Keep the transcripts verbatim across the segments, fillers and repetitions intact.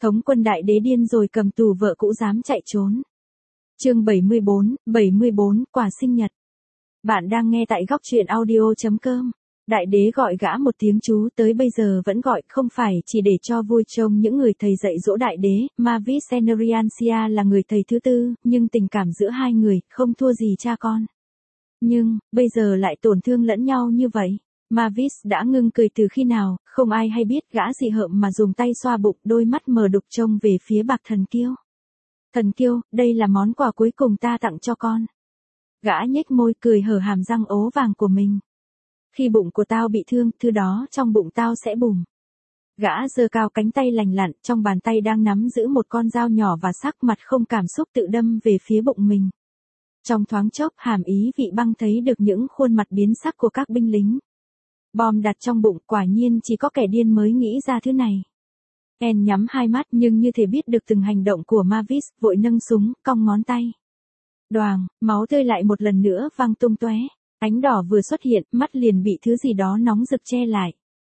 Thống quân đại đế điên rồi cầm tù vợ cũ dám chạy trốn. Chương bảy mươi bốn, bảy mươi bốn, quà sinh nhật. Bạn đang nghe tại góc truyện audio chấm com. Đại đế gọi gã một tiếng chú tới bây giờ vẫn gọi, không phải chỉ để cho vui trông những người thầy dạy dỗ đại đế, Mavis Senoriancia là người thầy thứ tư, nhưng tình cảm giữa hai người không thua gì cha con. Nhưng, bây giờ lại tổn thương lẫn nhau như vậy. Mavis đã ngưng cười từ khi nào, không ai hay biết, gã dị hợm mà dùng tay xoa bụng, đôi mắt mờ đục trông về phía bạc thần kiêu. Thần kiêu, đây là món quà cuối cùng ta tặng cho con. Gã nhếch môi cười hở hàm răng ố vàng của mình. Khi bụng của tao bị thương, thứ đó trong bụng tao sẽ bùm. Gã giơ cao cánh tay lành lặn, trong bàn tay đang nắm giữ một con dao nhỏ và sắc mặt không cảm xúc tự đâm về phía bụng mình. Trong thoáng chốc, hàm ý vị băng thấy được những khuôn mặt biến sắc của các binh lính. Bom đặt trong bụng, quả nhiên chỉ có kẻ điên mới nghĩ ra thứ này. En nhắm hai mắt nhưng như thể biết được từng hành động của Mavis, vội nâng súng, cong ngón tay. Đoàng, máu tươi lại một lần nữa văng tung tóe. Ánh đỏ vừa xuất hiện, mắt liền bị thứ gì đó nóng rực che lại.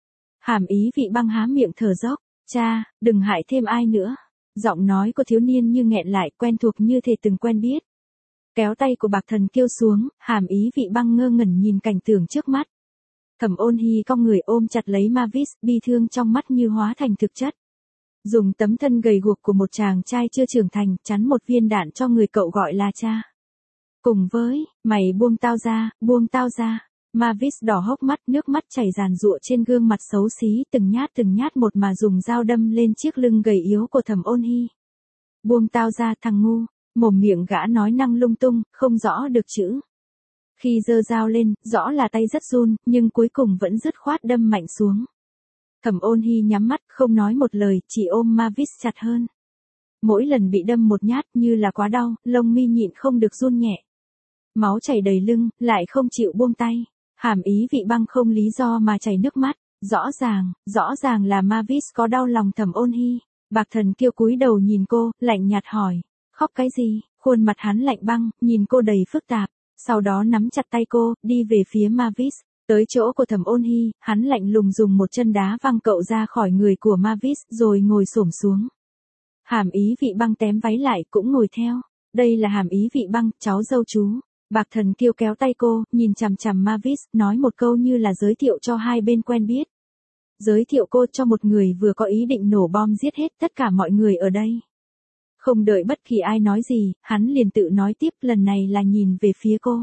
Hàm ý vị băng há miệng thở dốc. Cha, đừng hại thêm ai nữa. Giọng nói của thiếu niên như nghẹn lại, quen thuộc như thể từng quen biết. Kéo tay của bạc thần kiêu xuống, hàm ý vị băng ngơ ngẩn nhìn cảnh tượng trước mắt. Thẩm Ôn Hi cong người ôm chặt lấy Mavis, bi thương trong mắt như hóa thành thực chất. Dùng tấm thân gầy guộc của một chàng trai chưa trưởng thành, chắn một viên đạn cho người cậu gọi là cha. Cùng với, mày buông tao ra, buông tao ra. Mavis đỏ hốc mắt, nước mắt chảy ràn rụa trên gương mặt xấu xí, từng nhát từng nhát một mà dùng dao đâm lên chiếc lưng gầy yếu của Thẩm Ôn Hi. Buông tao ra thằng ngu, mồm miệng gã nói năng lung tung, không rõ được chữ. Khi giơ dao lên, rõ là tay rất run, nhưng cuối cùng vẫn dứt khoát đâm mạnh xuống. Thẩm Ôn Hi nhắm mắt, không nói một lời, chỉ ôm Mavis chặt hơn. Mỗi lần bị đâm một nhát như là quá đau, lông mi nhịn không được run nhẹ. Máu chảy đầy lưng, lại không chịu buông tay. Hàm ý vị băng không lý do mà chảy nước mắt. Rõ ràng, rõ ràng là Mavis có đau lòng Thẩm Ôn Hi. Bạc thần kiêu cúi đầu nhìn cô, lạnh nhạt hỏi. Khóc cái gì? Khuôn mặt hắn lạnh băng, nhìn cô đầy phức tạp. Sau đó nắm chặt tay cô, đi về phía Mavis. Tới chỗ của Thẩm Ôn Hi, hắn lạnh lùng dùng một chân đá văng cậu ra khỏi người của Mavis rồi ngồi xổm xuống. Hàm ý vị băng tém váy lại cũng ngồi theo. Đây là hàm ý vị băng, cháu dâu chú. Bạc thần kiêu kéo tay cô, nhìn chằm chằm Mavis, nói một câu như là giới thiệu cho hai bên quen biết. Giới thiệu cô cho một người vừa có ý định nổ bom giết hết tất cả mọi người ở đây. Không đợi bất kỳ ai nói gì, hắn liền tự nói tiếp, lần này là nhìn về phía cô.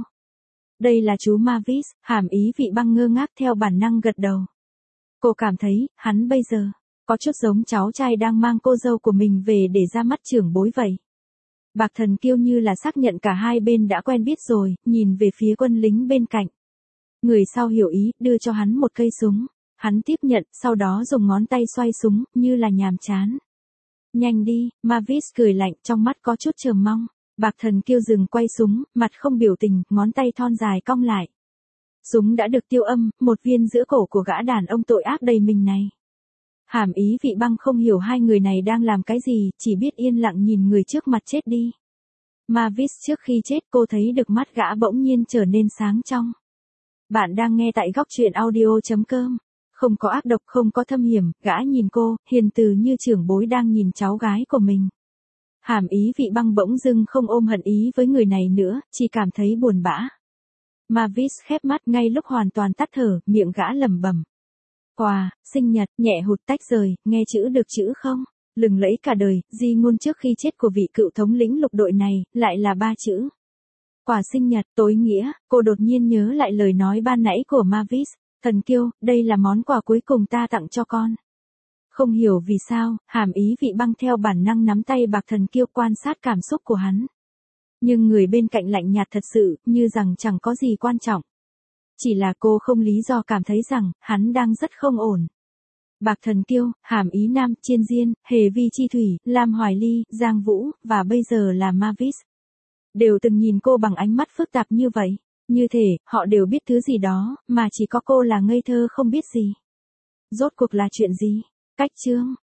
Đây là chú Mavis. Hàm ý vị băng ngơ ngác theo bản năng gật đầu. Cô cảm thấy, hắn bây giờ, có chút giống cháu trai đang mang cô dâu của mình về để ra mắt trưởng bối vậy. Bạc thần kiêu như là xác nhận cả hai bên đã quen biết rồi, nhìn về phía quân lính bên cạnh. Người sau hiểu ý, đưa cho hắn một cây súng. Hắn tiếp nhận, sau đó dùng ngón tay xoay súng, như là nhàm chán. Nhanh đi, Mavis cười lạnh, trong mắt có chút chờ mong. Bạc thần kiêu dừng quay súng, mặt không biểu tình, ngón tay thon dài cong lại. Súng đã được tiêu âm, một viên giữa cổ của gã đàn ông tội ác đầy mình này. Hàm ý vị băng không hiểu hai người này đang làm cái gì, chỉ biết yên lặng nhìn người trước mặt chết đi. Mavis trước khi chết cô thấy được mắt gã bỗng nhiên trở nên sáng trong. Bạn đang nghe tại góc truyện audio chấm com. Không có ác độc, không có thâm hiểm, gã nhìn cô, hiền từ như trưởng bối đang nhìn cháu gái của mình. Hàm ý vị băng bỗng dưng không ôm hận ý với người này nữa, chỉ cảm thấy buồn bã. Mavis khép mắt ngay lúc hoàn toàn tắt thở, miệng gã lẩm bẩm. Quà, sinh nhật, nhẹ hụt tách rời, nghe chữ được chữ không? Lừng lẫy cả đời, di ngôn trước khi chết của vị cựu thống lĩnh lục đội này, lại là ba chữ. Quà sinh nhật, tối nghĩa, cô đột nhiên nhớ lại lời nói ban nãy của Mavis. Thần kiêu, đây là món quà cuối cùng ta tặng cho con. Không hiểu vì sao, hàm ý vị băng theo bản năng nắm tay bạc thần kiêu quan sát cảm xúc của hắn. Nhưng người bên cạnh lạnh nhạt thật sự, như rằng chẳng có gì quan trọng. Chỉ là cô không lý do cảm thấy rằng, hắn đang rất không ổn. Bạc thần kiêu, hàm ý nam, chiên diên, hề vi chi thủy, lam hoài ly, giang vũ, và bây giờ là Mavis. Đều từng nhìn cô bằng ánh mắt phức tạp như vậy. Như thể, họ đều biết thứ gì đó, mà chỉ có cô là ngây thơ không biết gì. Rốt cuộc là chuyện gì? Cách chương.